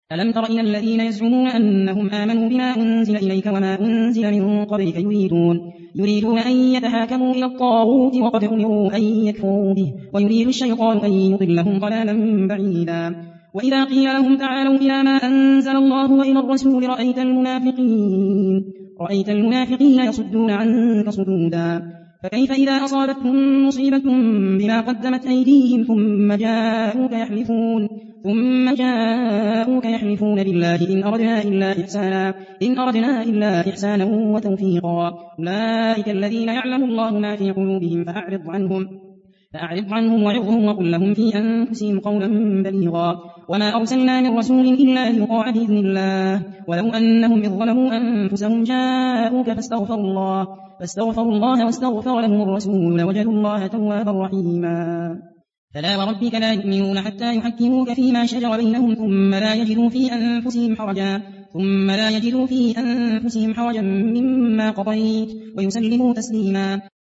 ألم تر إلى الذين يزعمون أنهم آمنوا بما أنزل إليك وما أنزل من قبلك يريدون أن يتحاكموا إلى الطاغوت وقد أمروا أن يكفروا به ويريد الشيطان أن يضلهم ضلالا بعيدا وإذا قيل لهم تعالوا إلى ما أنزل الله وإلى الرسول رأيت المنافقين يصدون عنك صدودا فكيف إذا أصابتهم مصيبة بما قدمت أيديهم ثم جاءوك يحلفون بالله إن أردنا إلا إحسانا وتوفيقا أولئك الذين يعلم الله ما في قلوبهم فأعرض عنهم وعظهم وقل لهم في أنفسهم قولا بليغا وما أرسلنا من رسول إلا ليطاع بإذن الله ولو أنهم إذ ظلموا أنفسهم جاءوك فاستغفروا الله واستغفر لهم الرسول لوجدوا الله توابا رحيما فلا وربك لا يؤمنون حتى يحكموك فيما شجر بينهم ثم لا يجدوا في أنفسهم حرجا مما قضيت ويسلموا تسليما